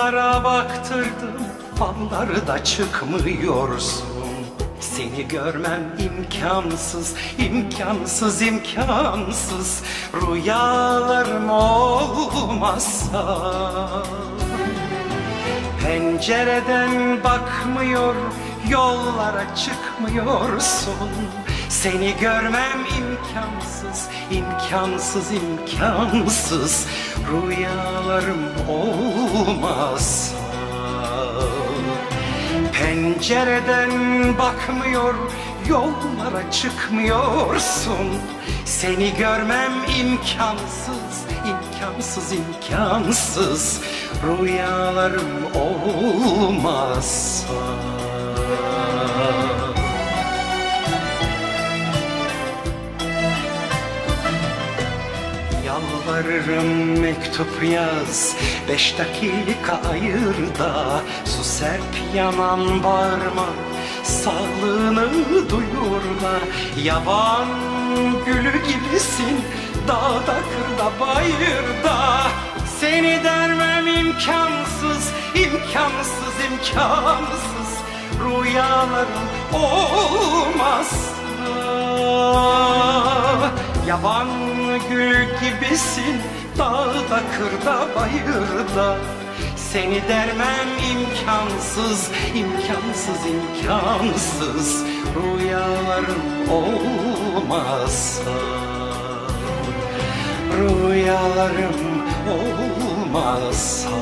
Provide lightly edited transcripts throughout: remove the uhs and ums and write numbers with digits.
Yıldızlara baktırdım, fallarda çıkmıyorsun. Seni görmem imkansız, imkansız, imkansız. Rüyalarım olmazsa. Pencereden bakmıyor, yollara çıkmıyorsun. Seni görmem imkansız, imkansız, imkansız. Rüyalarım olmazsa. Pencereden bakmıyor, yollara çıkmıyorsun. Seni görmem imkansız, imkansız, imkansız. Rüyalarım olmazsa. Yalvarırım mektup yaz, 5 dakika ayır da. Su serp yanan bağırma, sağlığını duyur da. Yaban gülü gibisin, dağda kırda bayırda. Seni dermem imkansız, imkansız, imkansız. Rüyalarım olmazsa. Yaban gül gibisin, dağda kırda bayırda. Seni dermem imkansız, imkansız, imkansız. Rüyalarım olmazsa. Rüyalarım olmazsa.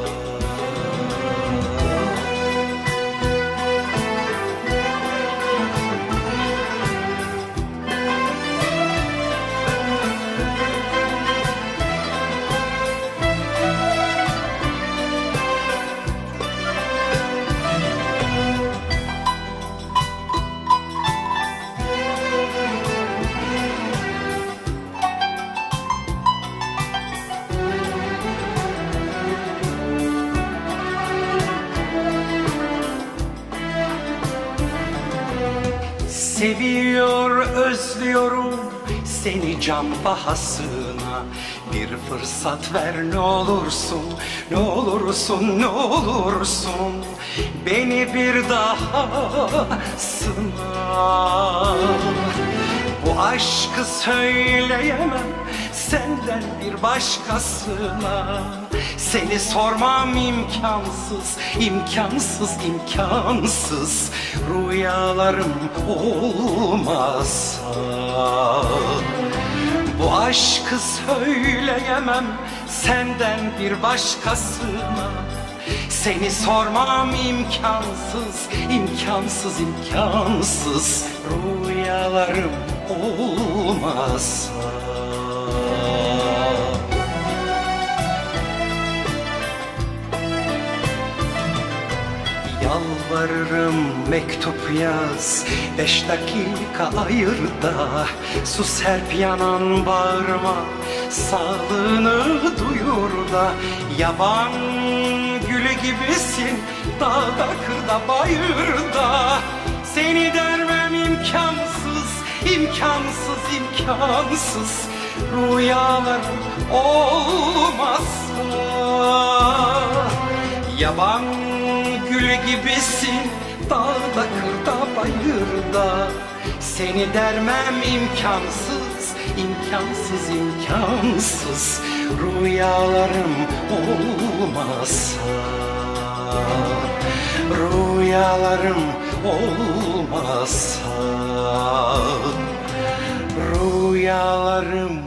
Seviyor, özlüyorum seni can pahasına. Bir fırsat ver ne olursun, ne olursun, ne olursun. Beni bir daha sınav. Bu aşkı söyleyemem senden bir başkasına. Seni sormam imkansız, imkansız, imkansız. Rüyalarım olmazsa. Bu aşkı söyleyemem senden bir başkasına. Seni sormam imkansız, imkansız, imkansız. Rüyalarım olmazsa. Yalvarırım mektup yaz, 5 dakika ayır da. Su serp yanan bağırma, sağlığını duyur da. Yaban gülü gibisin, dağda kırda bayırda. Seni dermem imkansız, imkansız, imkansız. Rüyalarım olmazsa. Yaban gül gibisin, dağda kırda bayırda. Seni dermem imkansız, imkansız, imkansız. Rüyalarım olmazsa. Rüyalarım olmazsa. Rüyalarım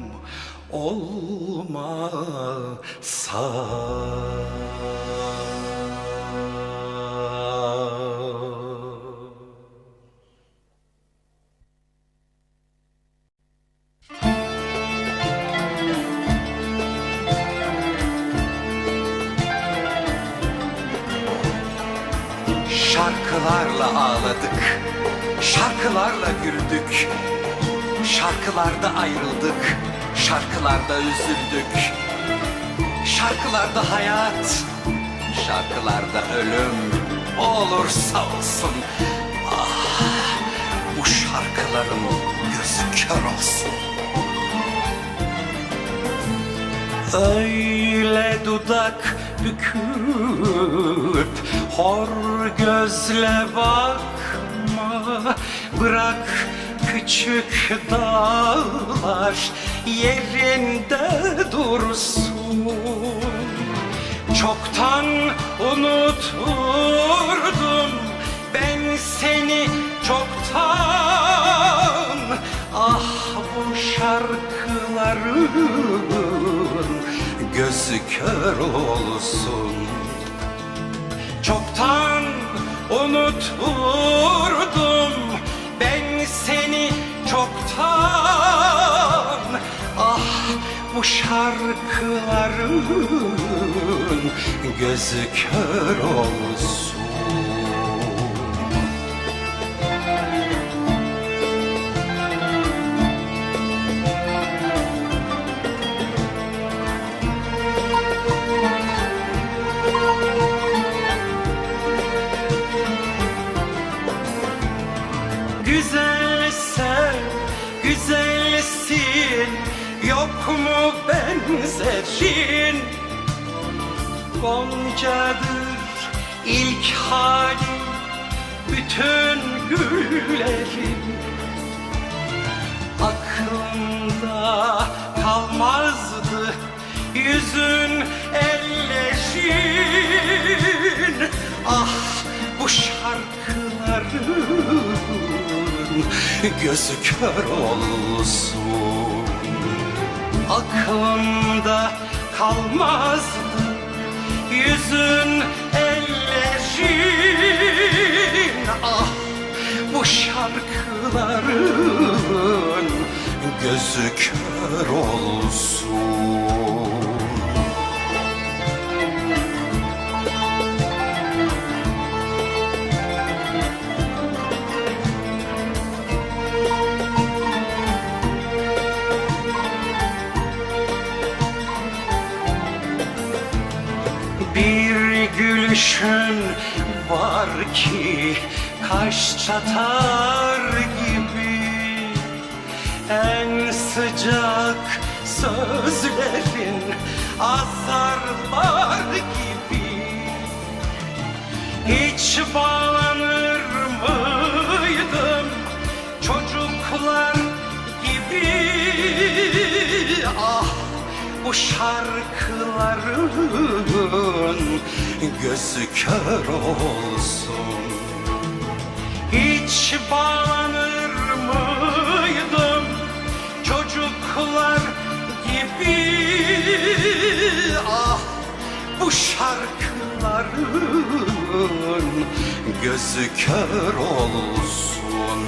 olmazsa. Şarkılarla ağladık, şarkılarla güldük. Şarkılarda ayrıldık, şarkılarda üzüldük. Şarkılarda hayat, şarkılarda ölüm. Olursa olsun, ah, bu şarkıların gözü kör olsun. Öyle dudak büküp hor gözle bakma. Bırak küçük dağlar yerinde dursun. Çoktan unuturdum ben seni, çoktan. Ah bu şarkıların gözü kör olsun. Çoktan unuturdum ben seni, çoktan. Ah bu şarkıların gözü kör olsun. Güzelse güzelsin, yok mu benzerin? Goncadır ilk hali bütün güllerin. Aklımda kalmazdı yüzün, ellerin. Ah bu şarkıların gözü kör olsun. Aklımda kalmazdı yüzün, ellerin. Ah bu şarkıların gözü kör olsun. Bir gülüşün var ki kaş çatar gibi, en sıcak sözlerin azarlar gibi. Hiç bağlanır mıydım çocuklar gibi? Ah bu şarkıların gözü kör olsun. Hiç bağlanır mıydım çocuklar gibi? Ah bu şarkıların gözü kör olsun.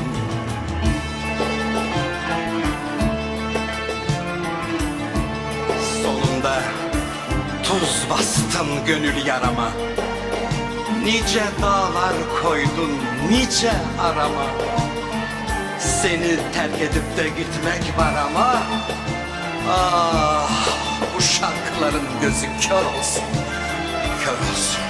Tuz bastın gönül yarama, nice dağlar koydun nice arama. Seni terk edip de gitmek var ama, ah bu şarkıların gözü kör olsun, kör olsun.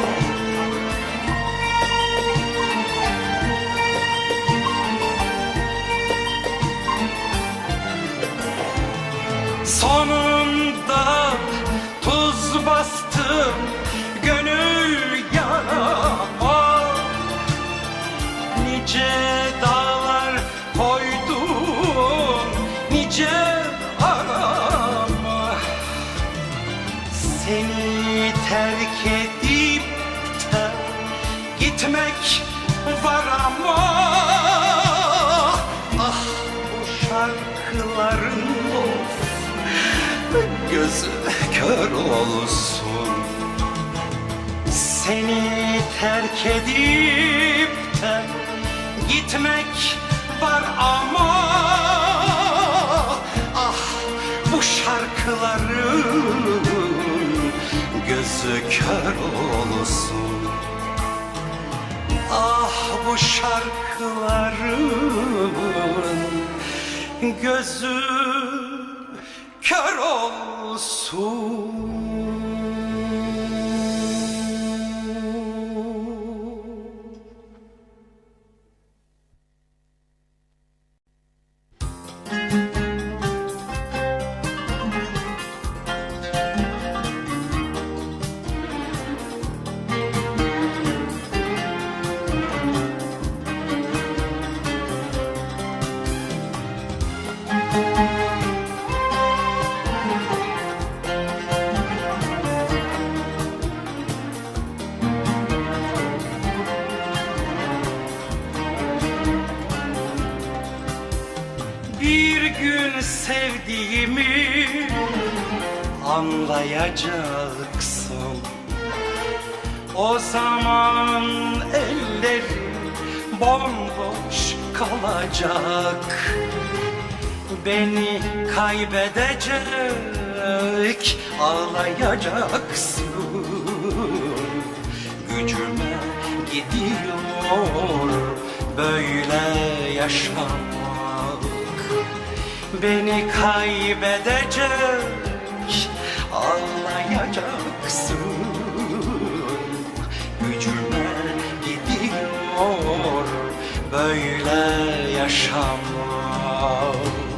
Sonunda tuz bastım gönül yarama, nice dağlar koydum nice arama. Seni terk edip de gitmek var ama, ah bu şarkıların gözü kör olsun. Seni terk edip de gitmek var ama, ah bu şarkıların gözü kör olsun. Ah bu şarkıların gözü kör olsun. gün sevdiğimi anlayacaksın. O zaman ellerim bomboş kalacak. Beni kaybedecek, ağlayacaksın. Gücüme gidiyor böyle yaşamak. Beni kaybedecek, ağlayacaksın. Gücüme gidiyor böyle yaşamak.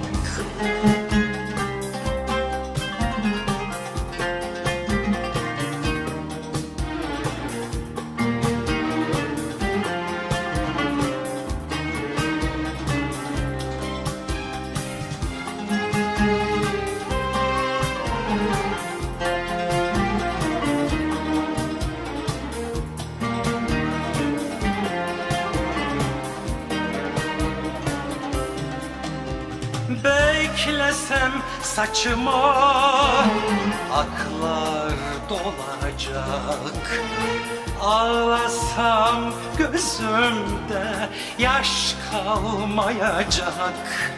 Beklesem saçıma aklar dolacak. Ağlasam gözümde yaş kalmayacak.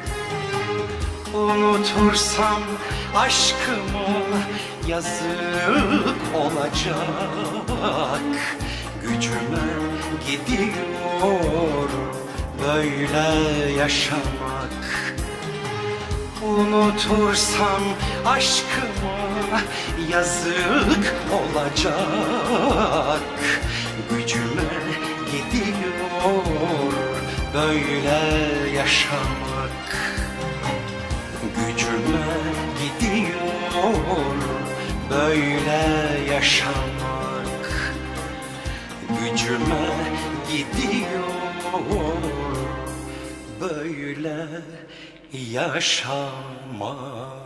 Unutursam aşkıma yazık olacak. Gücüme gidiyor böyle yaşamak. Unutursam aşkıma yazık olacak. Gücüme gidiyor böyle yaşamak. Gücüme gidiyor böyle yaşamak. Gücüme gidiyor böyle yaşamak.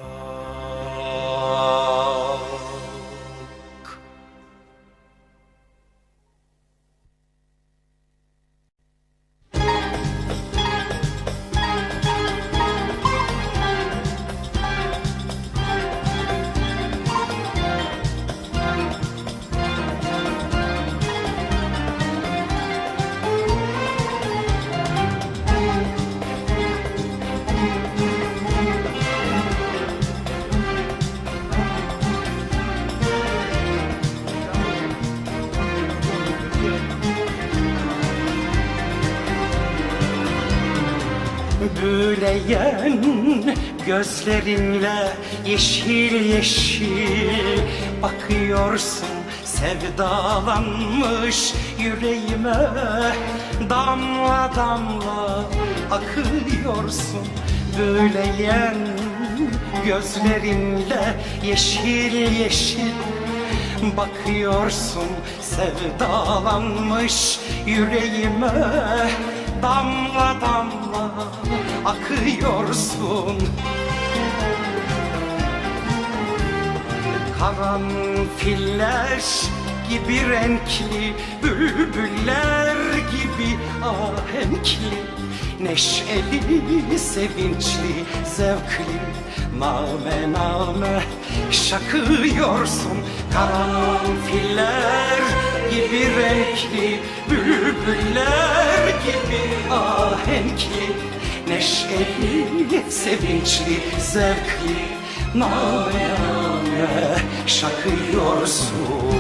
Büyüleyen gözlerinle yeşil yeşil bakıyorsun, sevdalanmış yüreğime damla damla akıyorsun. Büyüleyen gözlerinle yeşil yeşil bakıyorsun, sevdalanmış yüreğime damla damla akıyorsun. Karanfiller gibi renkli, bülbüller gibi ahenkli, neşeli, sevinçli, zevkli, name name şakıyorsun. Karanfiller gibi renkli, bülbüller gibi ahenkli, neşeli, sevinçli, zevkli, name name şakıyorsun.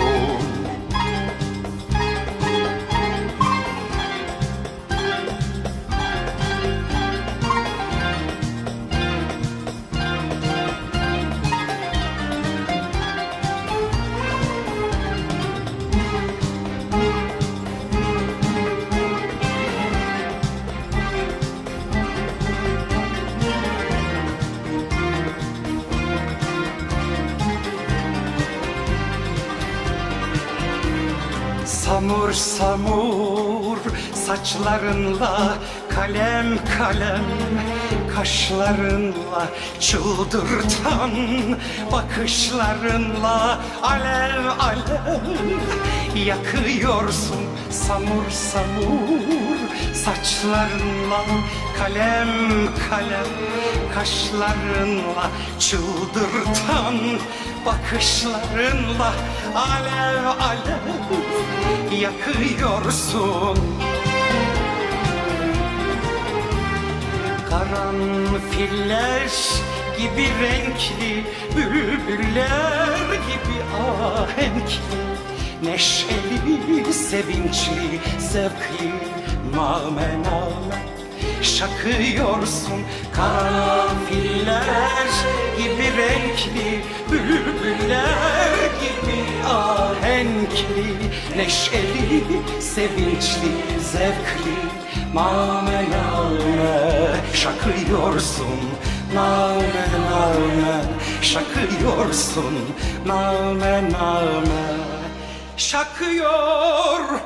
Samur samur saçlarınla, kalem kalem kaşlarınla, çıldırtan bakışlarınla alev alev yakıyorsun. Samur samur saçlarınla kalem kalem, kaşlarınla çıldırtan bakışlarınla alev alev yakıyorsun. Karanfiller gibi renkli, bülbüller gibi ahenkli, neşeli, sevinçli, zevkli, name name şakıyorsun. Karanfiller gibi renkli, bülbüller gibi ahenkli, neşeli, sevinçli, zevkli, name name şakıyorsun. Name name şakıyorsun. Name name şakıyorsun.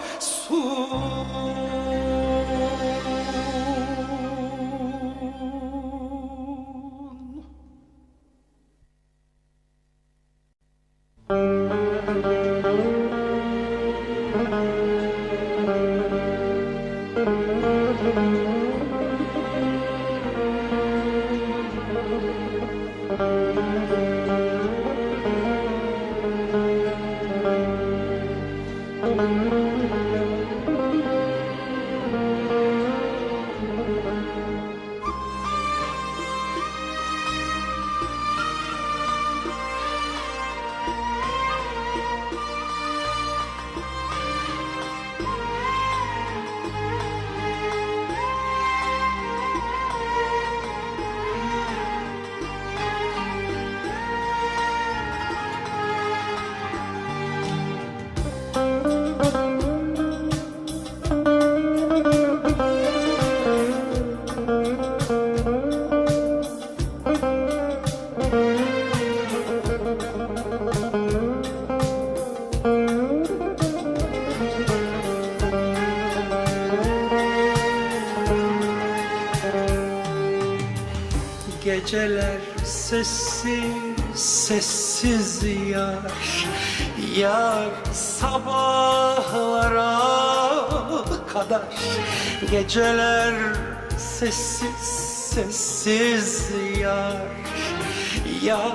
Geceler sessiz, sessiz yar, yar sabahlara kadar. Geceler sessiz, sessiz yar, yar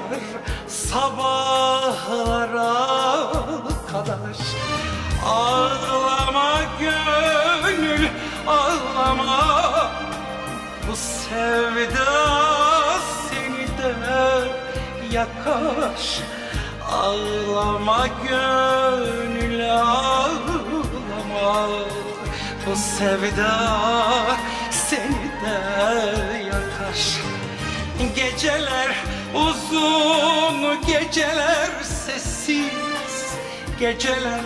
sabahlara kadar. Ağlama gönül, ağlama, bu sevda seni de yakar. Ağlama gönül, ağlama, bu sevda seni de yakar. Geceler uzun, geceler sessiz, geceler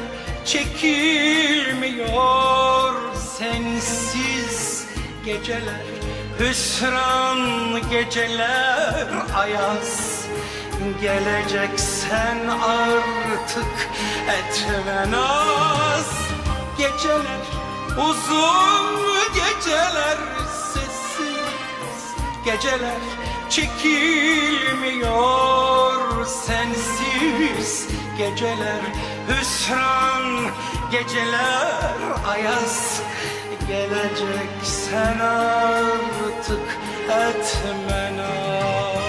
çekilmiyor sensiz. Geceler hüsran, geceler ayaz. Geleceksen artık etme naz. Geceler uzun, geceler sessiz, geceler çekilmiyor sensiz. Geceler hüsran, geceler ayaz. Geleceksen artık etme naz.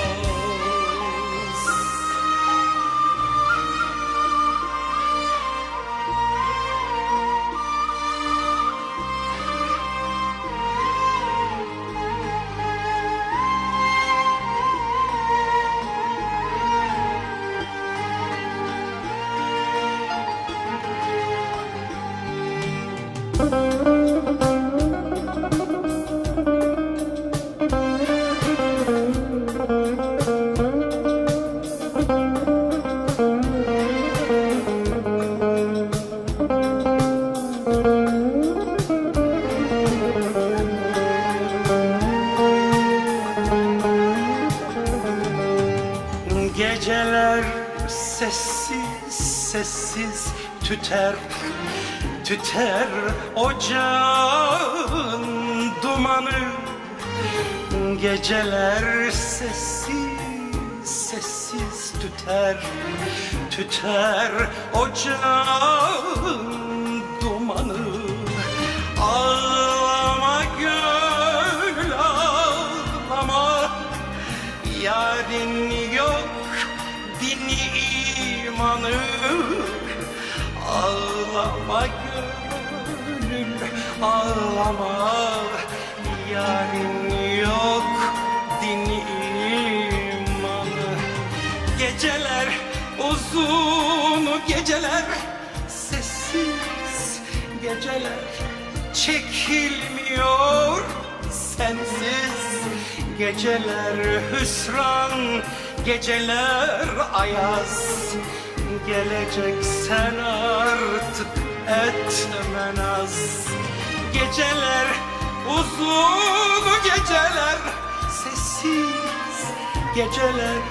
Geceler sessiz, sessiz tüter, tüter ocağın dumanı. Geceler sessiz, sessiz tüter, tüter ocağın dumanı. Ağlama Yarın yok dini imanı. Ağlama gönül, ağlama. Yarın yok dini imanı. Geceler uzun, geceler sessiz, geceler çekilmiyor sensiz. Geceler hüsran, geceler ayaz. Geleceksen artık etme naz. Geceler uzun, geceler sessiz, geceler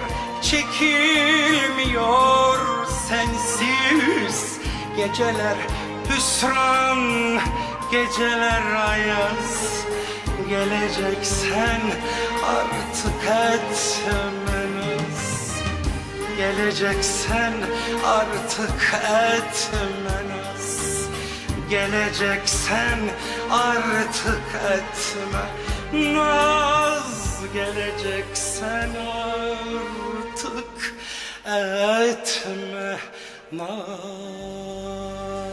çekilmiyor sensiz. Geceler hüsran, geceler ayaz. Geleceksen artık etme naz. Geleceksen artık etme naz. Geleceksen artık etme naz. Geleceksen artık etme naz.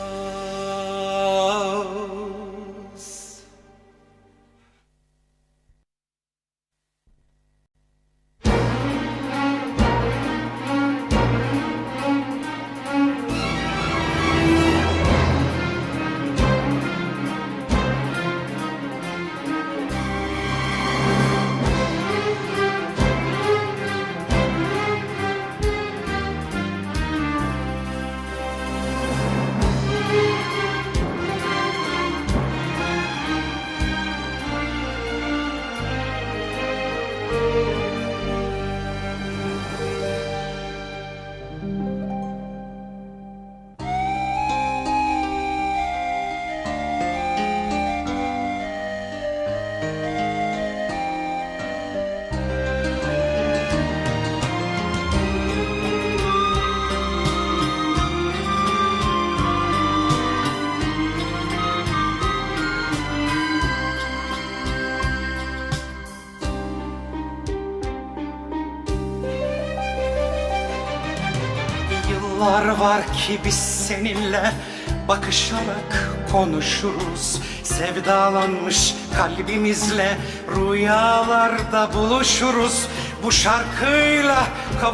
Yıllar var ki biz seninle bakışarak konuşuruz. Sevdalanmış kalbimizle rüyalarda buluşuruz. Bu şarkıyla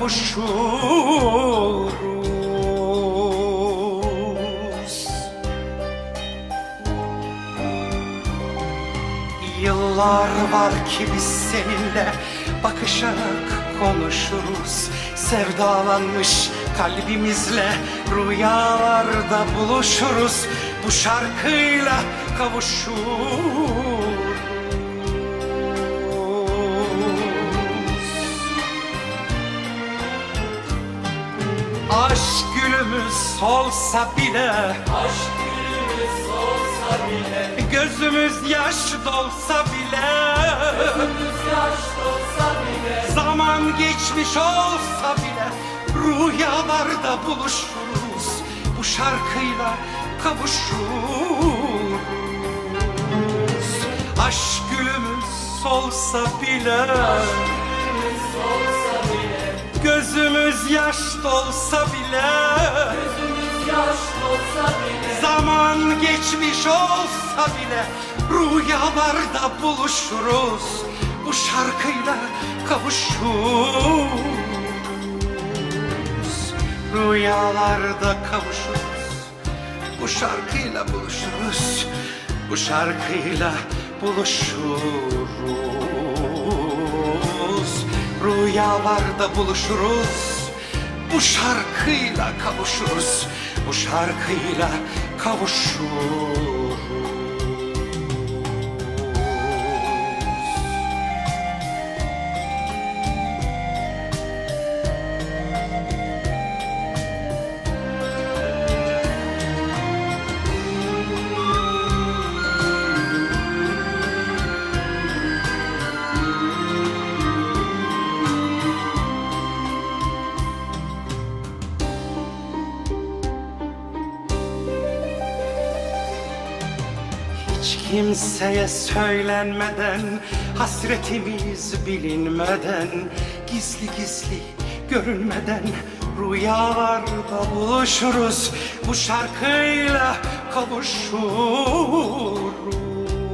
kavuşuruz. Yıllar var ki biz seninle bakışarak konuşuruz. Sevdalanmış kalbimizle rüyalarda buluşuruz. Bu şarkıyla kavuşuruz. Aşk gülümüz solsa bile, Aşk gülümüz solsa bile, gözümüz yaş dolsa bile, gözümüz yaş dolsa bile, zaman geçmiş olsa bile rüyalarda buluşuruz. Bu şarkıyla kavuşuruz. Aşk gülümüz solsa bile, gülümüz solsa bile, gözümüz yaş dolsa bile, gözümüz yaş dolsa bile, zaman geçmiş olsa bile rüyalarda buluşuruz. Bu şarkıyla kavuşuruz. Rüyalarda kavuşuruz. Bu şarkıyla buluşuruz. Bu şarkıyla buluşuruz. Rüyalarda buluşuruz. Bu şarkıyla kavuşuruz. Bu şarkıyla kavuşuruz. kimseye söylenmeden, hasretimiz bilinmeden, gizli gizli görünmeden rüyalarda buluşuruz, bu şarkıyla kavuşuruz.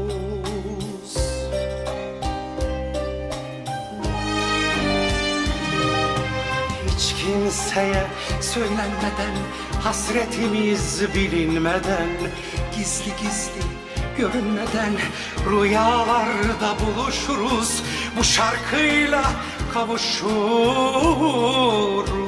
Hiç kimseye söylenmeden, hasretimiz bilinmeden, gizli gizli görünmeden rüyalarda buluşuruz, bu şarkıyla kavuşuruz.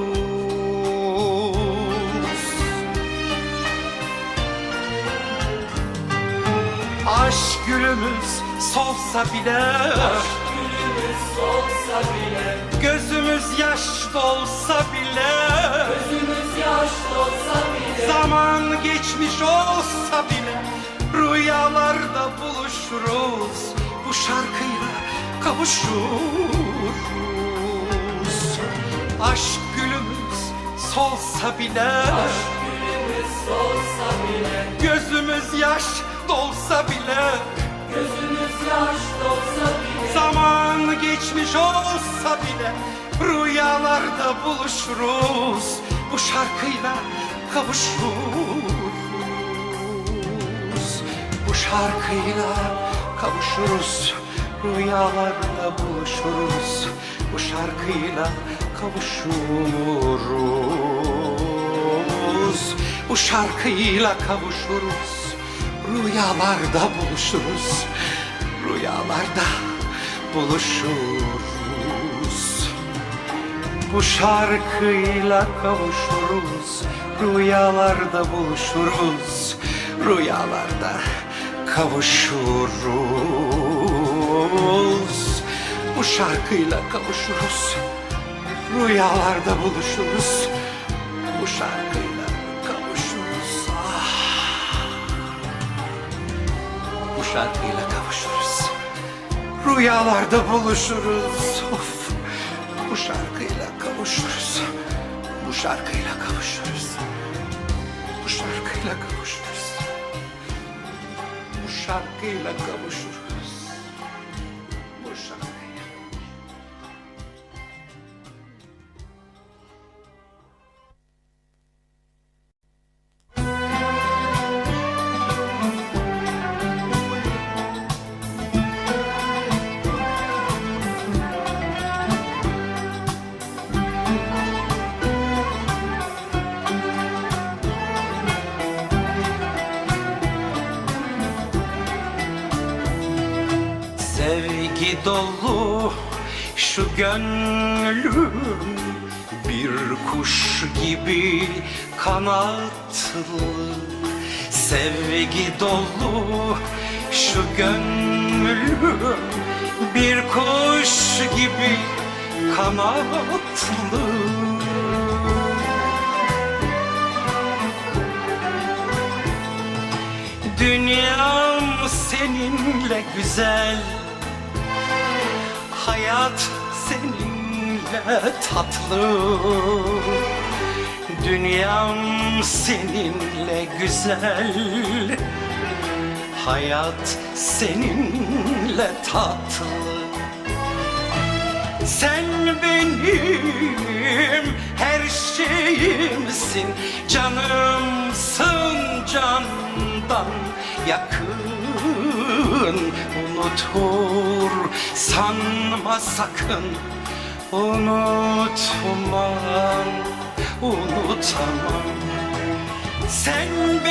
Aşk gülümüz solsa bile, Gülümüz solsa bile, gözümüz yaş dolsa bile, gözümüz yaş dolsa bile, zaman geçmiş olsa bile rüyalarda buluşuruz, bu şarkıyla kavuşuruz. Aşk gülümüz solsa bile, gülümüz solsa bile, gözümüz yaş dolsa bile, gözümüz yaş dolsa bile, zaman geçmiş olsa bile rüyalarda buluşuruz, bu şarkıyla kavuşuruz. Bu şarkıyla kavuşuruz, rüyalarda buluşuruz, bu şarkıyla kavuşuruz. Bu şarkıyla kavuşuruz, rüyalarda buluşuruz, rüyalarda buluşuruz. Bu şarkıyla kavuşuruz, rüyalarda buluşuruz, rüyalarda kavuşuruz. Bu şarkıyla kavuşuruz, rüyalarda buluşuruz, bu şarkıyla kavuşuruz. Bu şarkıyla kavuşuruz, rüyalarda buluşuruz. Of. Bu şarkıyla kavuşuruz, bu şarkıyla kavuşuruz, bu şarkıyla kavuşuruz, bu şarkıyla kavuşuruz, bu şarkıyla. Sevgi dolu şu gönlüm, bir kuş gibi kanatlı. Sevgi dolu şu gönlüm, bir kuş gibi kanatlı. Dünyam seninle güzel, hayat seninle tatlı. Dünyam seninle güzel, hayat seninle tatlı. Sen benim her şeyimsin, canımsın candan yakın. Unutur sanma sakın, unutmam, unutamam. Sen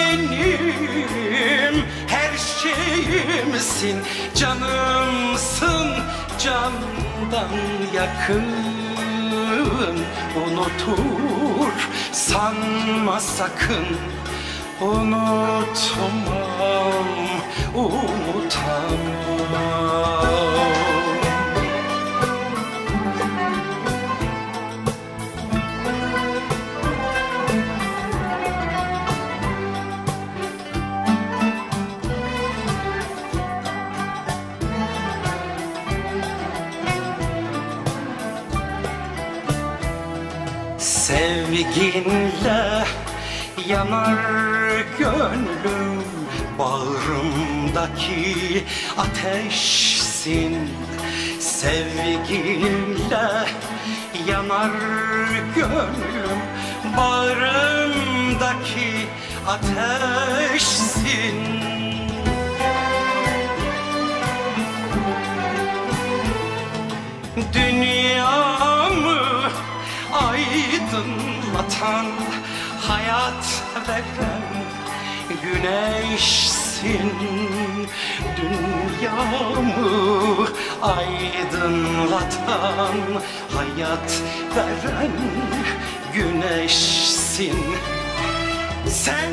benim her şeyimsin, canımsın candan yakın. Unutur sanma sakın, unutmam, unutamam. Sevginle Yanar gönlüm bağrımdaki ateşsin. Sevgiyle yanar gönlüm bağrımdaki ateşsin. Dünyamı aydınlatan, hayat veren güneşsin. Dünyamı aydınlatan, hayat veren güneşsin. Sen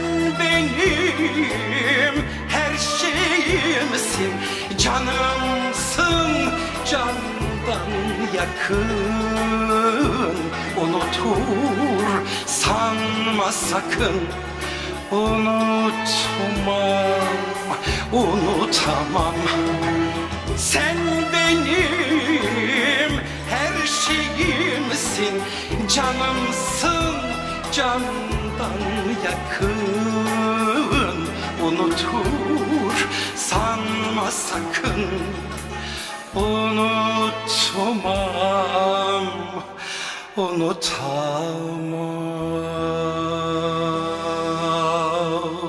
benim her şeyimsin, canımsın, candan yakın. Unutur sanma sakın, unutmam, unutamam. Sen benim her şeyimsin, canımsın, candan yakın. Unutur sanma sakın, unutmam, unutamam.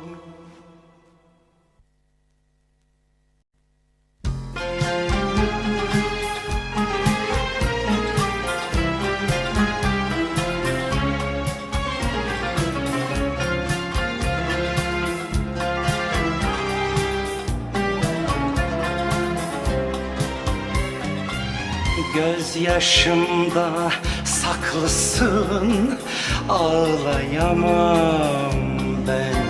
Gözyaşımda saklısın, ağlayamam ben.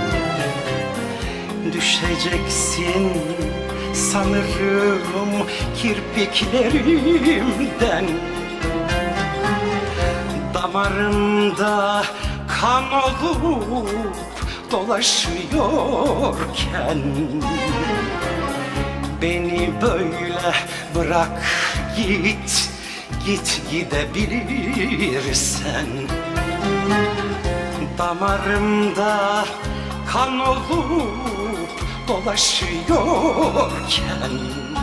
Düşeceksin sanırım kirpiklerimden. Damarımda kan olup dolaşıyorken beni böyle bırak git, git gidebilirsen. Damarımda kan olup dolaşıyorken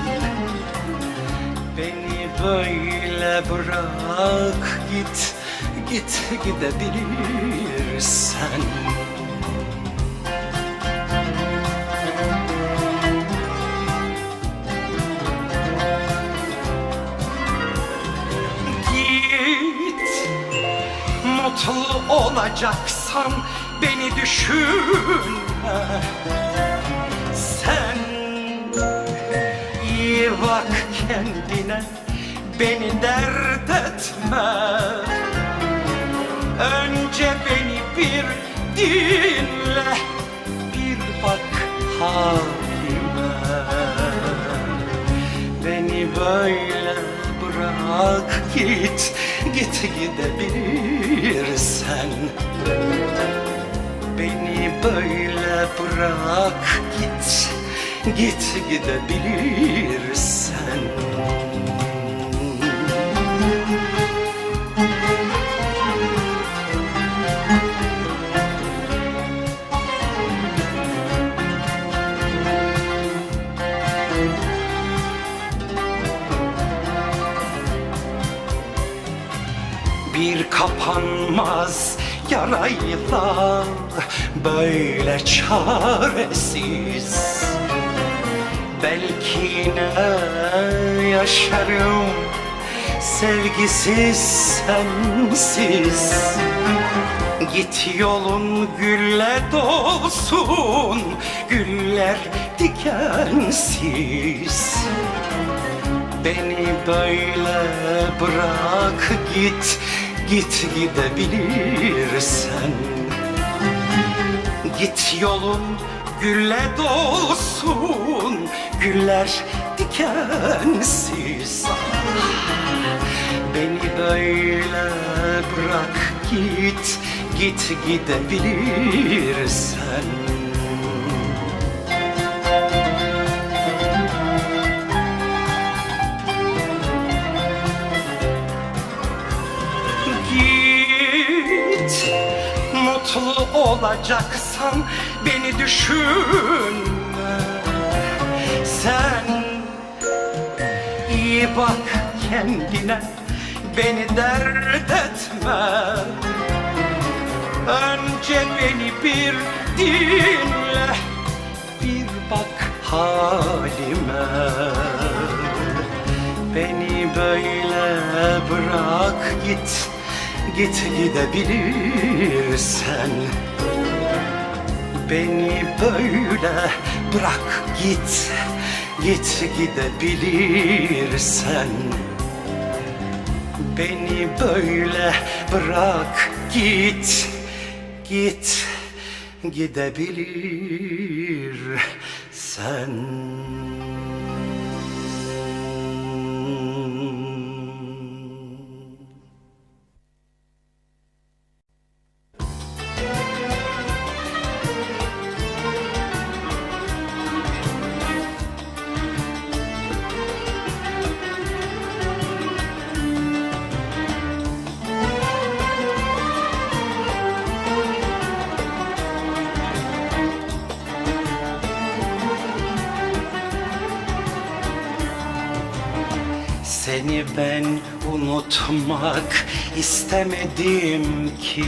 beni böyle bırak git, git gidebilirsen. Mutlu olacaksan beni düşünme. Sen iyi bak kendine, beni dert etme. Önce beni bir dinle, bir bak halime. Beni böyle bırak git, git gidebilirsen. Beni böyle bırak git, git gidebilirsen. Bir kapanmaz yarayla böyle çaresiz. Belki yine yaşarım sevgisiz, sensiz. Git yolun gülle dolsun, güller dikensiz. Beni böyle bırak git, git gidebilirsen. Git yolun gülle dolsun, güller dikensiz. Beni böyle bırak git, git gidebilirsen. Mutlu olacaksan beni düşünme. Sen iyi bak kendine, beni dert etme. Önce beni bir dinle, bir bak halime. Beni böyle bırak git, git gidebilirsen. Beni böyle bırak git, git gidebilirsen. Beni böyle bırak git, git gidebilirsen. Seni ben unutmak istemedim ki.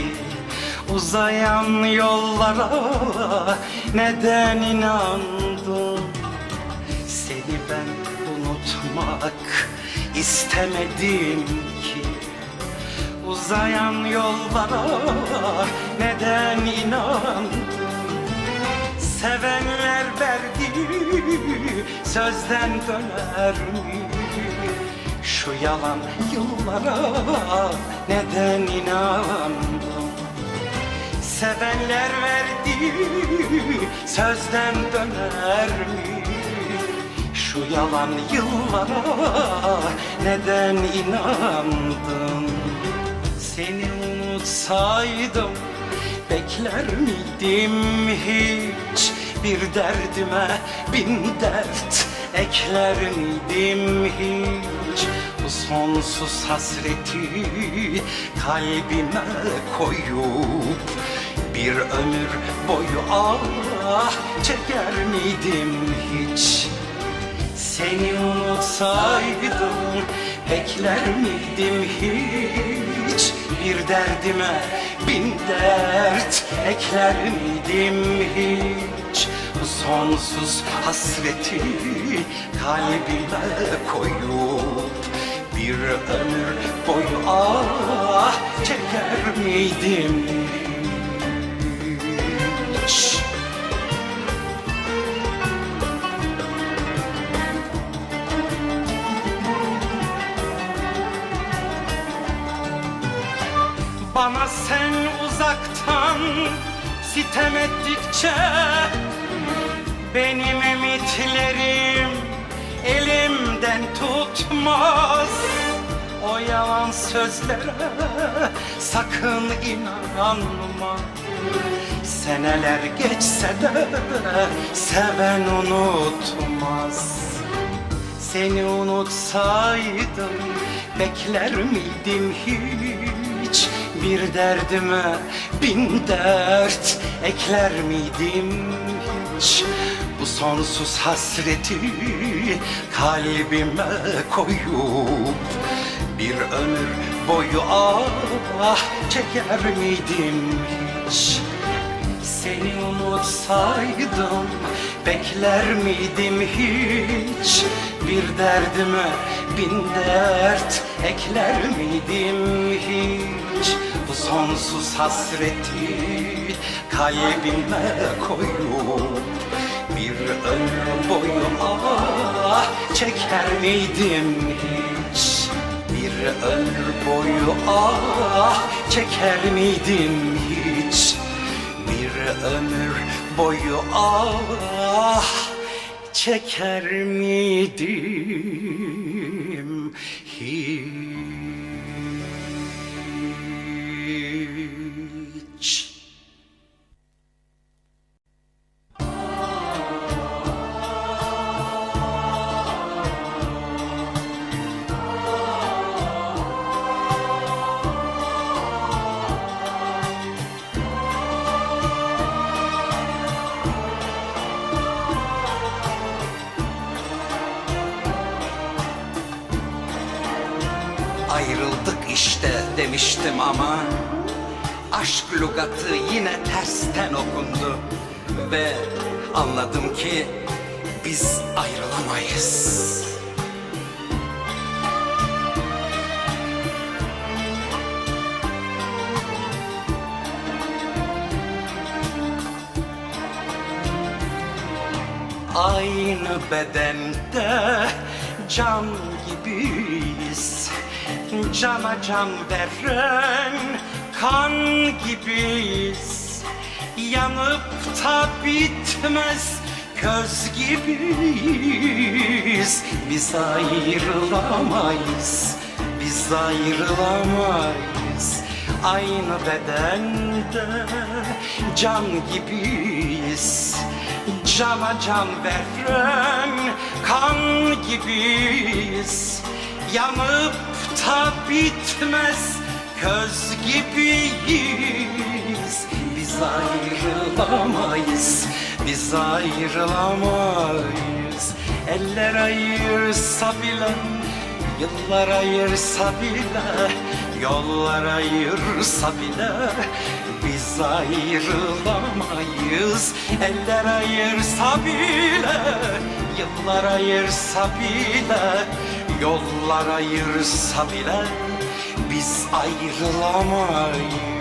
Uzayan yollara neden inandım? Seni ben unutmak istemedim ki. Uzayan yollara neden inandım? Sevenler verdiği sözden döner mi? Şu yalan yıllara neden inandım? Sevenler verdiği sözden döner mi? Şu yalan yıllara neden inandım? Seni unutsaydım bekler miydim hiç? Bir derdime bin dert ekler miydim hiç? Bu sonsuz hasreti kalbime koyup bir ömür boyu ah çeker miydim hiç? Seni unutsaydım bekler miydim hiç? Bir derdime bin dert ekler miydim hiç? Bu sonsuz hasreti kalbime koyup bir ömür boyu ah çeker miydim hiç? Bana sen uzaktan sitem ettikçe benim ümitlerim elimden tutmaz. O yalan sözlere sakın inanma. Seneler geçse de seven unutmaz. Seni unutsaydım bekler miydim hiç? Bir derdime bin dert ekler miydim hiç? Bu sonsuz hasreti kalbime koyup bir ömür boyu ah çeker miydim hiç? Seni unutsaydım bekler miydim hiç? Bir derdime bin dert ekler miydim hiç? Bu sonsuz hasreti kalbime koyup bir ömür boyu ah çeker miydim hiç? Bir ömür boyu ah çeker miydim hiç? Bir ömür boyu ah çeker miydim hiç? demiştim ama aşk lügatı yine tersten okundu ve anladım ki biz ayrılamayız. Aynı bedende can gibiyiz, cana can veren kan gibiyiz. Yanıp da bitmez köz gibiyiz. Biz ayrılamayız, biz ayrılamayız. Aynı bedende can gibiyiz, cana can veren kan gibiyiz. Yanıp da bitmez köz gibiyiz. Biz ayrılamayız, biz ayrılamayız. Eller ayırsa bile, yıllar ayırsa bile, yollar ayırsa bile biz ayrılamayız. Eller ayırsa bile, yıllar ayırsa bile, yollar ayırsa bile biz ayrılamayız.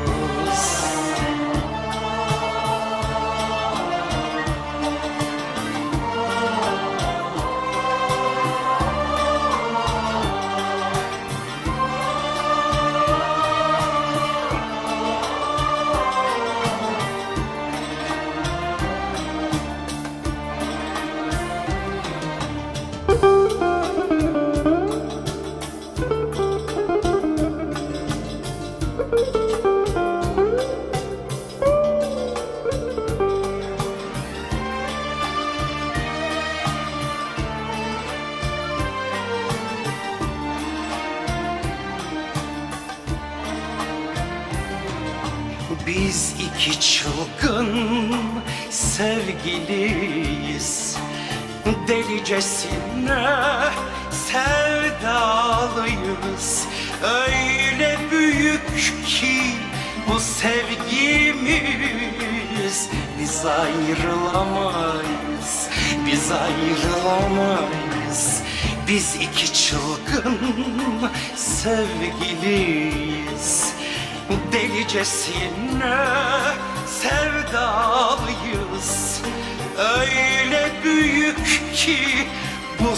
Biz iki çılgın sevgiliyiz, delicesine sevdalıyız. Öyle büyük ki bu sevgimiz, biz ayrılamayız, biz ayrılamayız. Biz iki çılgın sevgiliyiz, delicesine sevdalıyız. Öyle büyük ki bu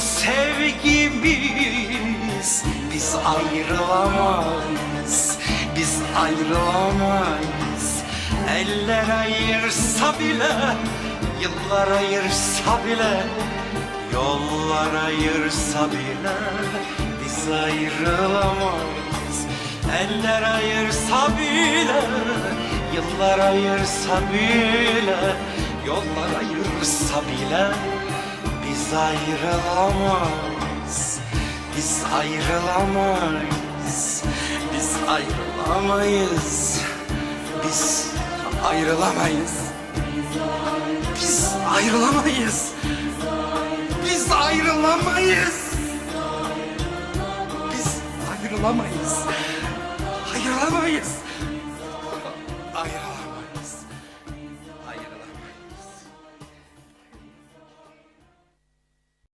sevgimiz, biz ayrılamayız, biz ayrılamayız. Eller ayırsa bile, yıllar ayırsa bile, yollar ayırsa bile biz ayrılamayız. Eller ayırsa bile, yıllar ayırsa bile, yollar ayırsa bile biz ayrılamayız, biz ayrılamayız, biz ayrılamayız, biz ayrılamayız, biz ayrılamayız, biz ayrılamayız, biz ayrılamayız, ayrılamayız.